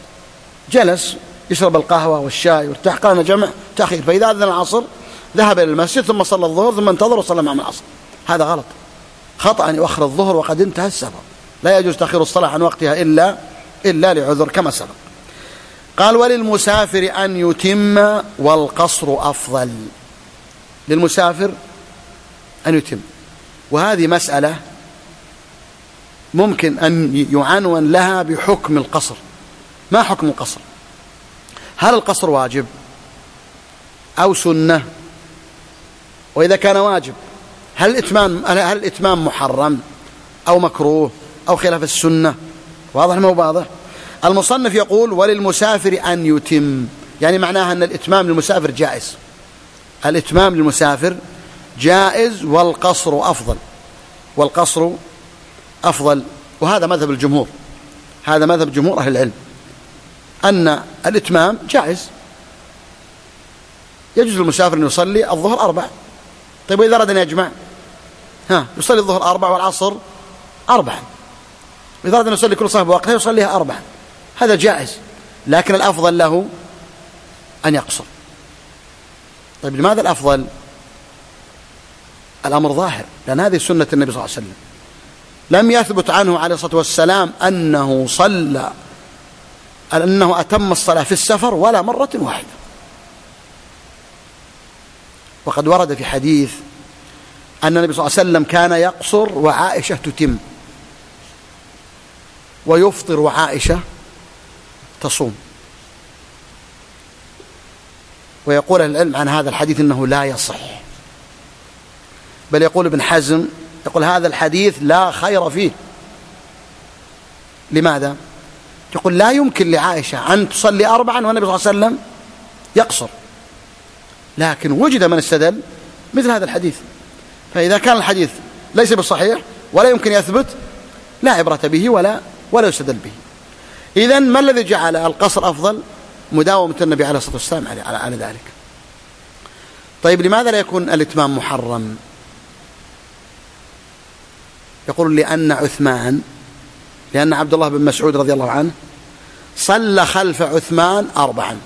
S2: جلس يشرب القهوة والشاي وارتاح، قال جمع تأخير، فإذا أذن العصر ذهب إلى المسجد ثم صلى الظهر ثم انتظر وصلى معه العصر. هذا غلط، خطأ أن يؤخر الظهر وقد انتهى السفر، لا يجوز تأخير الصلاة عن وقتها إلا لعذر كما سبق. قال وللمسافر أن يتم والقصر أفضل. للمسافر أن يتم. وهذه مسألة ممكن أن يعنون لها بحكم القصر. ما حكم القصر؟ هل القصر واجب أو سنة؟ وإذا كان واجب هل الإتمام محرم أو مكروه أو خلاف السنة؟ واضح ما هو واضح؟ المصنف يقول وللمسافر أن يتم، يعني معناها أن الإتمام للمسافر جائز. الإتمام للمسافر جائز والقصر أفضل. والقصر أفضل. وهذا مذهب الجمهور، هذا مذهب جمهور أهل العلم أن الإتمام جائز. يجوز للمسافر أن يصلي الظهر 4. طيب وإذا أراد أن يجمع يصلي الظهر 4 والعصر 4. وإذا أراد أن يصلي كل صلاة بوقتها يصليها 4. هذا جائز، لكن الأفضل له أن يقصر. طيب لماذا الأفضل؟ الأمر ظاهر، لأن هذه سنة النبي صلى الله عليه وسلم. لم يثبت عنه عليه الصلاة والسلام أنه أتم الصلاة في السفر ولا مرة واحدة. وقد ورد في حديث أن النبي صلى الله عليه وسلم كان يقصر وعائشة تتم، ويفطر وعائشة تصوم. ويقول أهل العلم عن هذا الحديث أنه لا يصح، بل يقول ابن حزم يقول هذا الحديث لا خير فيه. لماذا؟ يقول لا يمكن لعائشة أن تصلي 4 والنبي صلى الله عليه وسلم يقصر، لكن وجد من استدل مثل هذا الحديث. فإذا كان الحديث ليس بالصحيح ولا يمكن يثبت لا عبرة به ولا يستدل به. إذن ما الذي جعل القصر أفضل؟ مداومة النبي عليه الصلاة والسلام على ذلك. طيب لماذا لا يكون الإتمام محرم؟ يقول لأن عبد الله بن مسعود رضي الله عنه صلى خلف عثمان 4.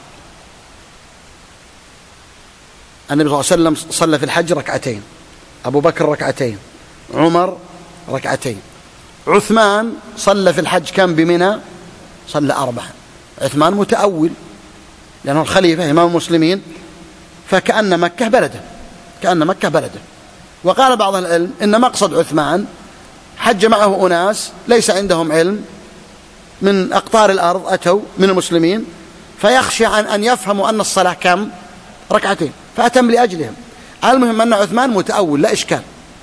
S2: النبي صلى الله عليه وسلم صلى في الحج 2، أبو بكر 2، عمر 2، عثمان صلى في الحج كم بمنى؟ صلى 4. عثمان متأول لأنه الخليفة إمام المسلمين، فكأن مكة بلده. وقال بعض العلم إن مقصد عثمان حج معه أناس ليس عندهم علم من أقطار الأرض، أتوا من المسلمين، فيخشى أن يفهموا أن الصلاة كم؟ 2، فأتم لأجلهم. المهم أن عثمان متأول لا إشكال.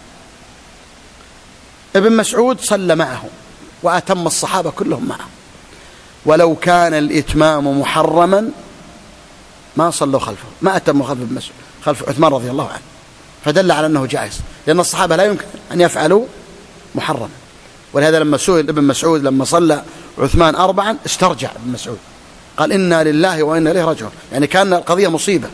S2: ابن مسعود صلى معه وأتم الصحابة كلهم معه. ولو كان الإتمام محرما ما صلوا خلفه، ما أتموا خلف ابن مسعود، خلف عثمان رضي الله عنه، فدل على أنه جائز، لأن الصحابة لا يمكن أن يفعلوا محرما. ولهذا لما سئل ابن مسعود لما صلى عثمان 4 استرجع ابن مسعود، قال إنا لله وإنا إليه راجعون، يعني كان القضية مصيبة.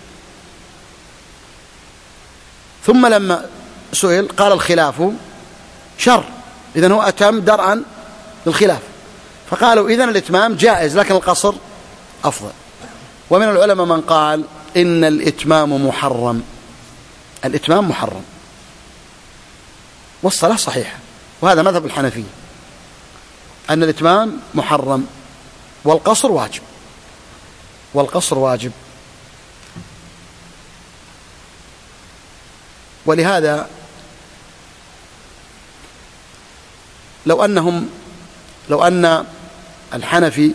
S2: ثم لما سئل قال الخلاف شر، إذن هو أتم درءا للخلاف، فقالوا إذن الإتمام جائز لكن القصر أفضل. ومن العلماء من قال إن الإتمام محرم، الإتمام محرم والصلاة صحيحة، وهذا مذهب الحنفية أن الإتمام محرم والقصر واجب. ولهذا لو أن الحنفي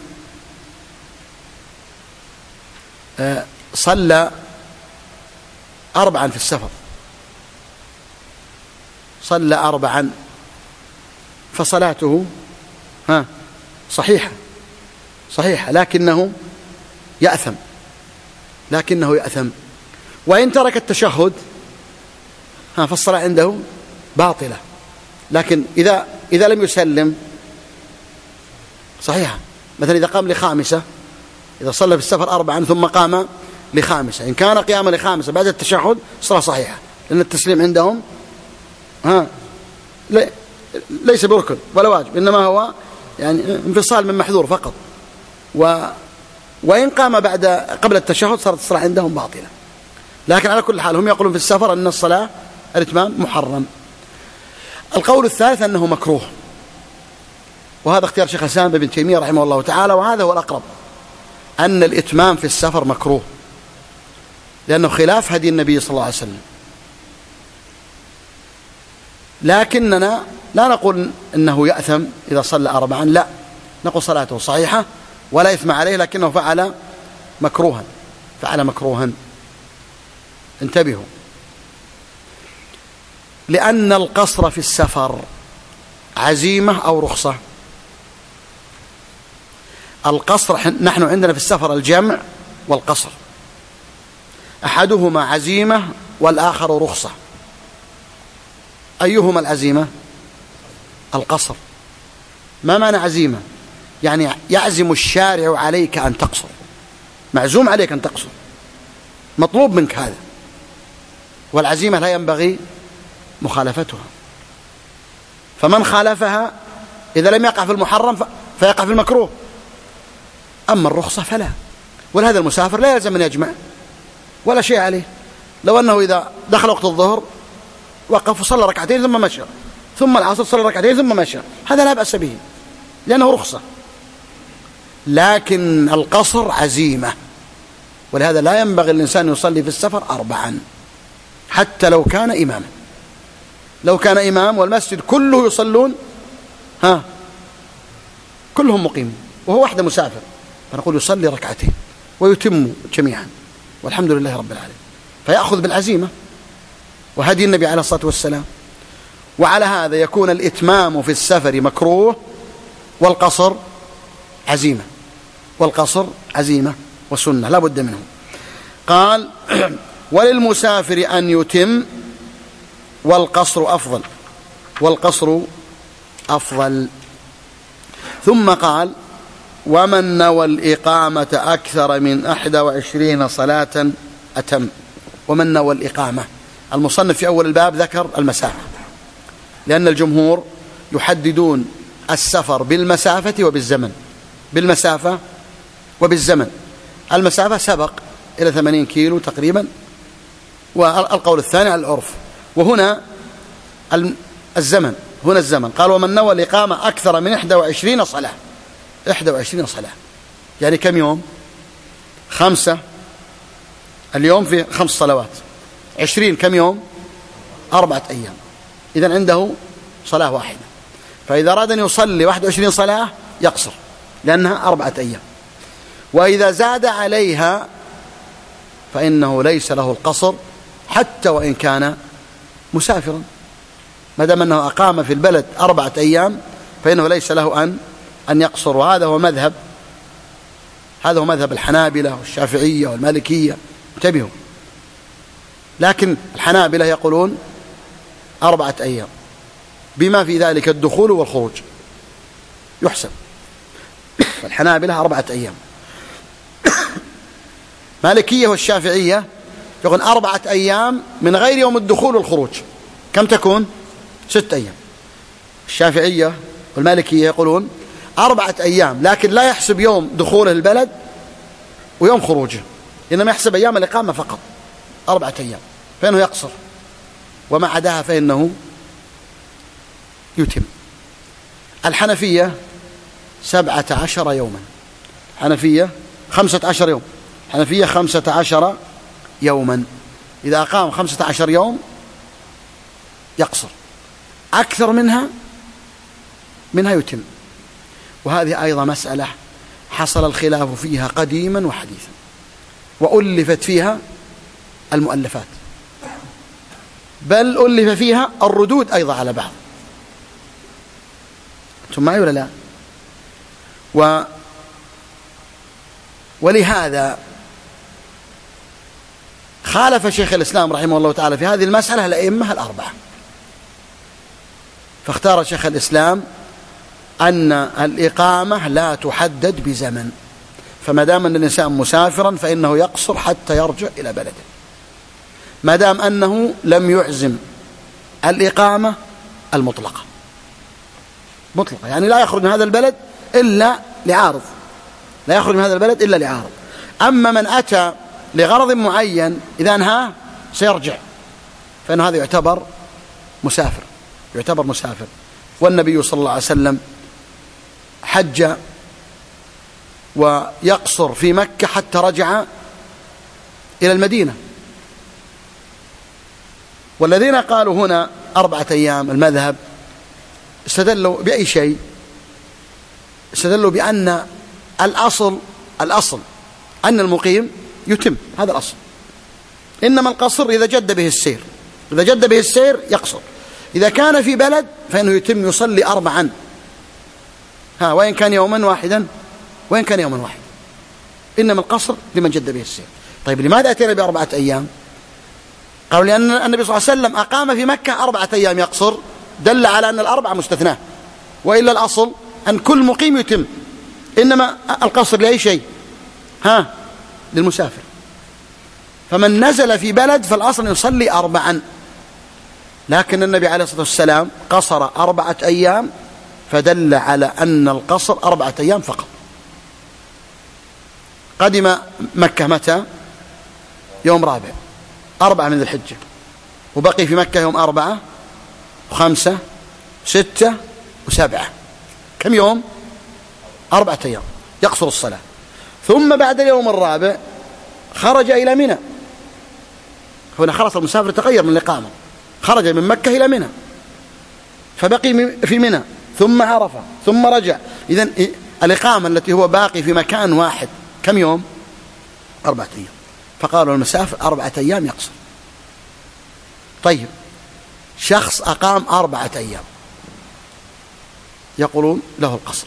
S2: صلى 4 في السفر، صلى 4 فصلاته صحيحة لكنه يأثم، وإن ترك التشهد فالصلاة عنده باطلة، لكن إذا لم يسلم صحيحة. مثلا إذا قام ل5، إذا صلى في السفر 4 ثم قام ل5، إن كان قياما ل5 بعد التشهد صلاة صحيحة، لأن التسليم عندهم ليس بركن ولا واجب، إنما هو يعني انفصال من محذور فقط. وإن قام قبل التشهد صارت الصلاة عندهم باطلة. لكن على كل حال هم يقولون في السفر أن الصلاة الإتمام محرم. القول الثالث أنه مكروه، وهذا اختيار شيخ الإسلام ابن تيمية رحمه الله تعالى، وهذا هو الأقرب، أن الإتمام في السفر مكروه. لأنه خلاف هدي النبي صلى الله عليه وسلم. لكننا لا نقول إنه يأثم إذا صلى 4، لا، نقول صلاته صحيحة ولا إثم عليه، لكنه فعل مكروها. انتبهوا، لأن القصر في السفر عزيمة أو رخصة. القصر نحن عندنا في السفر الجمع والقصر، أحدهما عزيمة والآخر رخصة. أيهما العزيمة؟ القصر. ما معنى عزيمة؟ يعني يعزم الشارع عليك أن تقصر، معزوم عليك أن تقصر، مطلوب منك هذا. والعزيمة لا ينبغي مخالفتها، فمن خالفها إذا لم يقع في المحرم فيقع في المكروه. أما الرخصة فلا. ولهذا المسافر لا يلزم أن يجمع ولا شيء عليه، لو أنه إذا دخل وقت الظهر وقف وصلى ركعتين ثم مشى، ثم العصر صلى ركعتين ثم مشى، هذا لا بأس به لأنه رخصة. لكن القصر عزيمة، ولهذا لا ينبغي الإنسان يصلي في السفر 4 حتى لو كان إماما. لو كان إمام والمسجد كله يصلون كلهم مقيمين وهو وحده مسافر، فنقول يصلي ركعتين ويتم جميعا والحمد لله رب العالمين، فيأخذ بالعزيمة وهدي النبي عليه الصلاة والسلام. وعلى هذا يكون الإتمام في السفر مكروه والقصر عزيمة وسنة لا بد منه. قال وللمسافر أن يتم والقصر أفضل. ثم قال ومن نوى الإقامة أكثر من 21 صلاة أتم. ومن نوى الإقامة، المصنف في أول الباب ذكر المسافة، لأن الجمهور يحددون السفر بالمسافة وبالزمن. المسافة سبق إلى 80 كيلو تقريبا، والقول الثاني على العرف. وهنا الزمن قال ومن نوى الإقامة أكثر من 21 صلاة. 21 صلاة يعني كم يوم؟ 5. اليوم في 5 صلوات. 20 كم يوم؟ 4 أيام. إذن عنده صلاة واحدة، فإذا أراد أن يصلي 21 صلاة يقصر لأنها 4 أيام. وإذا زاد عليها فإنه ليس له القصر حتى وإن كان مسافرا، ما دام أنه أقام في البلد 4 أيام فإنه ليس له أن يقصر. وهذا هو مذهب الحنابلة والشافعية والمالكية، انتبهوا. لكن الحنابلة يقولون 4 أيام بما في ذلك الدخول والخروج يحسب. الحنابلة 4 أيام. مالكية والشافعية يقولون 4 أيام من غير يوم الدخول والخروج. كم تكون؟ 6 أيام. الشافعية والمالكية يقولون 4 أيام، لكن لا يحسب يوم دخوله البلد ويوم خروجه، إنما يحسب أيام الإقامة فقط 4 أيام، فإنه يقصر، وما عداها فإنه يتم. الحنفية 17 يوما. الحنفية 15 يوم. الحنفية 15 يوما. إذا أقام 15 يوم يقصر، أكثر منها يتم. وهذه أيضا مسألة حصل الخلاف فيها قديما وحديثا، وألفت فيها المؤلفات، بل ألف فيها الردود أيضا على بعض. أنتم معي ولا لا؟ ولهذا خالف شيخ الإسلام رحمه الله تعالى في هذه المسألة الأئمة 4، فاختار شيخ الإسلام أن الإقامة لا تحدد بزمن، فما دام أن الإنسان مسافرا فإنه يقصر حتى يرجع إلى بلده، ما دام أنه لم يعزم الإقامة المطلقة يعني لا يخرج من هذا البلد إلا لعارض. أما من أتى لغرض معين إذا انهاه سيرجع، فإن هذا يعتبر مسافر. والنبي صلى الله عليه وسلم حج ويقصر في مكة حتى رجع إلى المدينة والذين قالوا هنا 4 أيام المذهب استدلوا بأي شيء؟ استدلوا بأن الأصل أن المقيم يتم، هذا الأصل. إنما القصر إذا جد به السير، إذا جد به السير يقصر. إذا كان في بلد فإنه يتم يصلي 4 وإن كان يوما واحدا، وإن كان يوما واحد. إنما القصر لمن جد به السير. طيب لماذا أتينا ب4 أيام؟ قالوا لأن النبي صلى الله عليه وسلم أقام في مكة 4 أيام يقصر، دل على أن ال4 مستثناه، وإلا الأصل أن كل مقيم يتم. إنما القصر لأي شيء؟ للمسافر. فمن نزل في بلد فالأصل يصلي 4، لكن النبي عليه الصلاة والسلام قصر 4 أيام، فدل على أن القصر 4 أيام فقط. قدم مكة متى؟ يوم 4 من ذي الحجة، وبقي في مكة يوم 4 و5 و6 و7. كم يوم؟ 4 أيام يقصر الصلاة. ثم بعد اليوم 4 خرج إلى منى. هنا خلاص المسافر تغير من الإقامة، خرج من مكة إلى منى، فبقي في منى ثم عرفة ثم رجع. إذن الإقامة التي هو باقي في مكان واحد كم يوم؟ 4 أيام. فقالوا المسافر 4 أيام يقصر. طيب شخص أقام 4 أيام يقولون له القصر،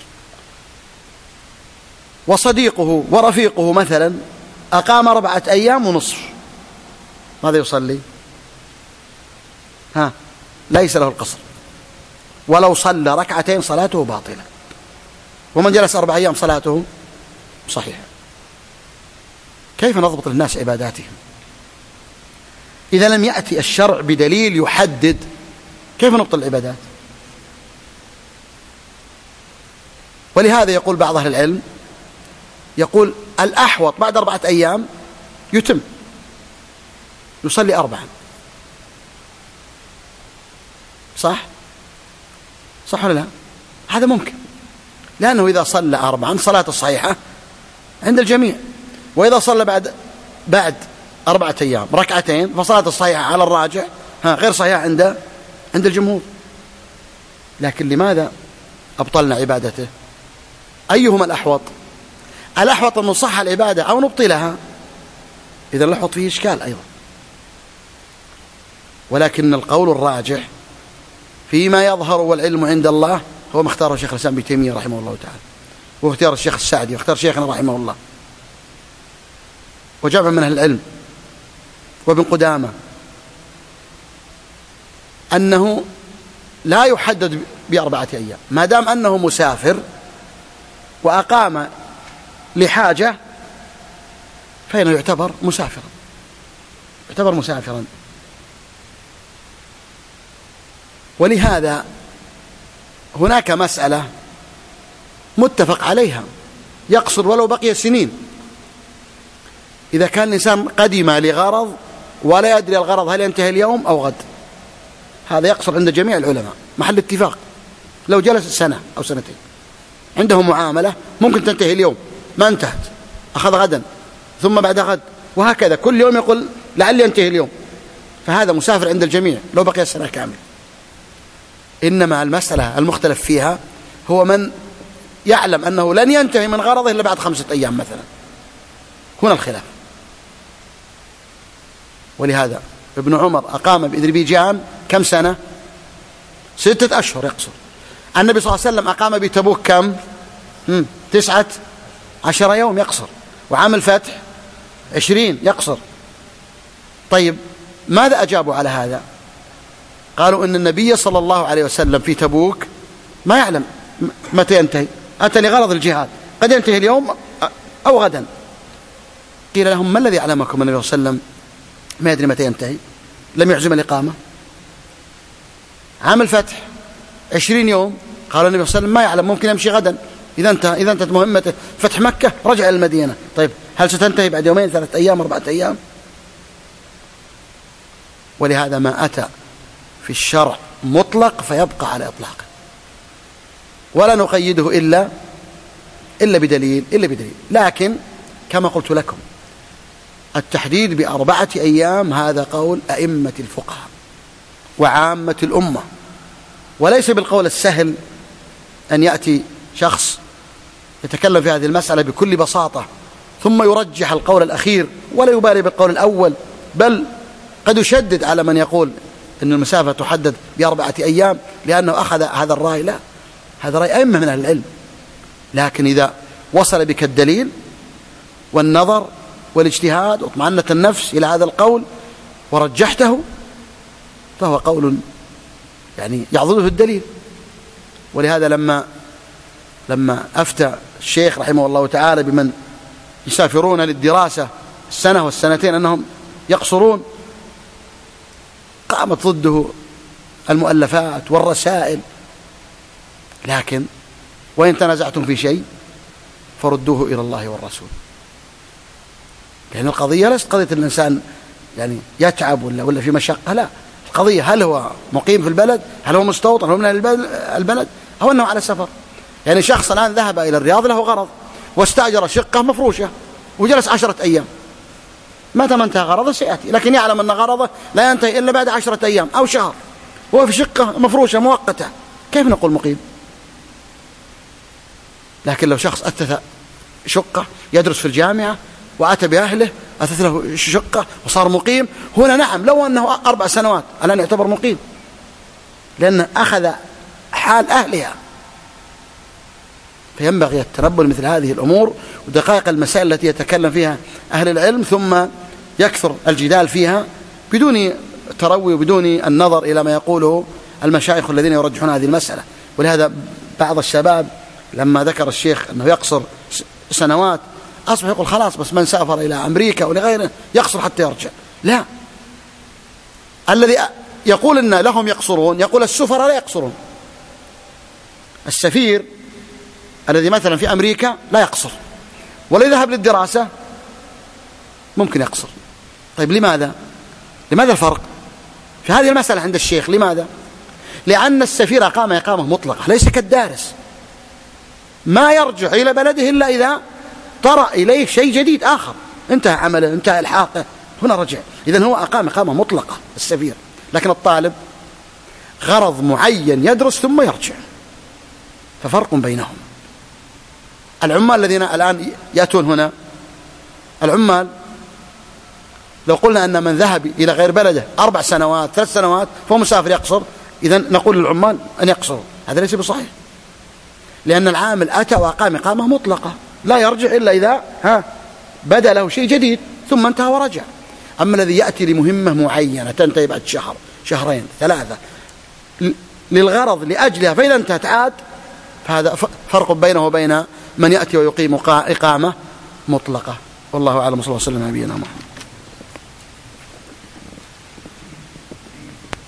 S2: وصديقه ورفيقه مثلا أقام 4 أيام ونصف، ماذا يصلي؟ ليس له القصر، ولو صلى 2 ركعتين صلاته باطلة، ومن جلس 4 أيام صلاته صحيحة. كيف نضبط للناس عباداتهم إذا لم يأتي الشرع بدليل يحدد؟ كيف نبطل العبادات؟ ولهذا يقول بعض أهل العلم، يقول الأحوط بعد 4 أيام يتم، يصلي 4. صح ولا لا؟ هذا ممكن، لأنه إذا صلى 4 صلاة الصحيحة عند الجميع، وإذا صلى بعد 4 أيام 2 ركعتين فصلاة الصحيحة على الراجح غير صحيحة عند الجمهور. لكن لماذا أبطلنا عبادته؟ أيهما الأحوط؟ الأحوط أن نصح العبادة أو نبطلها، إذا الأحوط فيه إشكال أيضا. ولكن القول الراجح فيما يظهر والعلم عند الله هو ما اختاره الشيخ الإسلام ابن تيمية رحمه الله تعالى، واختيار الشيخ السعدي، واختيار شيخنا رحمه الله، وجمع من أهل العلم، وابن قدامة، أنه لا يحدد ب4 أيام، ما دام أنه مسافر وأقام لحاجة فإنه يعتبر مسافرا. ولهذا هناك مسألة متفق عليها، يقصر ولو بقي سنين. إذا كان الإنسان قدم لغرض ولا يدري الغرض هل ينتهي اليوم أو غد، هذا يقصر عند جميع العلماء، محل اتفاق. لو جلس 1 أو 2 عنده معاملة ممكن تنتهي اليوم، ما انتهت، أخذ غدا ثم بعد غد، وهكذا كل يوم يقول لعل ينتهي اليوم، فهذا مسافر عند الجميع لو بقي 1 كامل. إنما المسألة المختلف فيها هو من يعلم أنه لن ينتهي من غرضه إلا بعد 5 أيام مثلا، هنا الخلاف. ولهذا ابن عمر أقام بأذربيجان كم سنة؟ 6 أشهر يقصر. النبي صلى الله عليه وسلم أقام بتبوك كم؟ 19 يوم يقصر. وعام الفتح 20 يقصر. طيب ماذا أجابوا على هذا؟ قالوا إن النبي صلى الله عليه وسلم في تبوك ما يعلم متى ينتهي، أتى لغرض الجهاد، قد ينتهي اليوم أو غدا. قيل لهم ما الذي علمكم النبي صلى الله عليه وسلم ما يدري متى ينتهي؟ لم يعزم الإقامة. عام الفتح 20 يوم، قال النبي صلى الله عليه وسلم ما يعلم، ممكن يمشي غدا، إذا انتهت مهمته فتح مكة رجع إلى المدينة. طيب هل ستنتهي بعد 2 3 أيام 4 أيام؟ ولهذا ما أتى في الشرع مطلق فيبقى على إطلاقه، ولا نقيده إلا بدليل. لكن كما قلت لكم التحديد ب4 أيام هذا قول أئمة الفقهاء، وعامة الأمة. وليس بالقول السهل أن يأتي شخص يتكلم في هذه المسألة بكل بساطة ثم يرجح القول الأخير ولا يبالي بالقول الأول، بل قد يشدد على من يقول أن المسافة تحدد ب4 أيام لأنه أخذ هذا الرأي. لا، هذا رأي أئمة من أهل العلم، لكن إذا وصل بك الدليل والنظر والاجتهاد واطمأنة النفس إلى هذا القول ورجحته فهو قول يعني يعضده الدليل. ولهذا لما أفتى الشيخ رحمه الله تعالى بمن يسافرون للدراسة السنة والسنتين أنهم يقصرون، قامت ضده المؤلفات والرسائل، لكن وإن تنازعتم في شيء فردوه إلى الله والرسول. لأن القضية ليست قضية الإنسان يعني يتعب ولا في مشقة، لا، القضية هل هو مقيم في البلد، هل هو مستوطن، هل هو من البلد، أو أنه على سفر. يعني شخص الآن ذهب إلى الرياض له غرض واستأجر شقة مفروشة وجلس 10 أيام، متى ما انتهى غرضه سيأتي، لكن يعلم أن غرضه لا ينتهي إلا بعد 10 أيام أو شهر، هو في شقة مفروشة مؤقتة، كيف نقول مقيم؟ لكن لو شخص أتت شقة يدرس في الجامعة وأتى بأهله، أتت له شقة وصار مقيم، هنا نعم لو أنه 4 سنوات الآن يعتبر مقيم، لأنه أخذ حال أهلها. فينبغي التنبؤ مثل هذه الأمور ودقائق المسائل التي يتكلم فيها أهل العلم ثم يكثر الجدال فيها بدون تروي وبدون النظر إلى ما يقوله المشايخ الذين يرجحون هذه المسألة. ولهذا بعض الشباب لما ذكر الشيخ أنه يقصر سنوات أصبح يقول خلاص بس من سافر إلى أمريكا ولغيره يقصر حتى يرجع. لا، الذي يقول أن لهم يقصرون يقول السفراء لا يقصرون. السفير الذي مثلا في أمريكا لا يقصر، ولا يذهب للدراسة ممكن يقصر. طيب لماذا الفرق في هذه المسألة عند الشيخ؟ لماذا؟ لأن السفير أقام إقامة مطلقة ليس كالدارس، ما يرجع إلى بلده إلا إذا طرأ إليه شيء جديد آخر، انتهى عمله انتهى الحاقه هنا رجع. إذن هو أقام إقامة مطلقة السفير، لكن الطالب غرض معين يدرس ثم يرجع، ففرق بينهم. العمال الذين الآن يأتون هنا، العمال لو قلنا أن من ذهب إلى غير بلده 4 سنوات 3 سنوات فهو مسافر يقصر، إذن نقول للعمال أن يقصروا، هذا ليس بصحيح، لأن العامل أتى وأقام إقامة مطلقة لا يرجع إلا إذا بدأ له شيء جديد ثم انتهى ورجع. أما الذي يأتي لمهمة معينة تنتهي بعد شهر 2 3 للغرض لأجلها فإذا انتهت عاد، فهذا فرق بينه وبين من يأتي ويقيم إقامة مطلقة. والله أعلم، صلى الله عليه وسلم على نبينا محمد.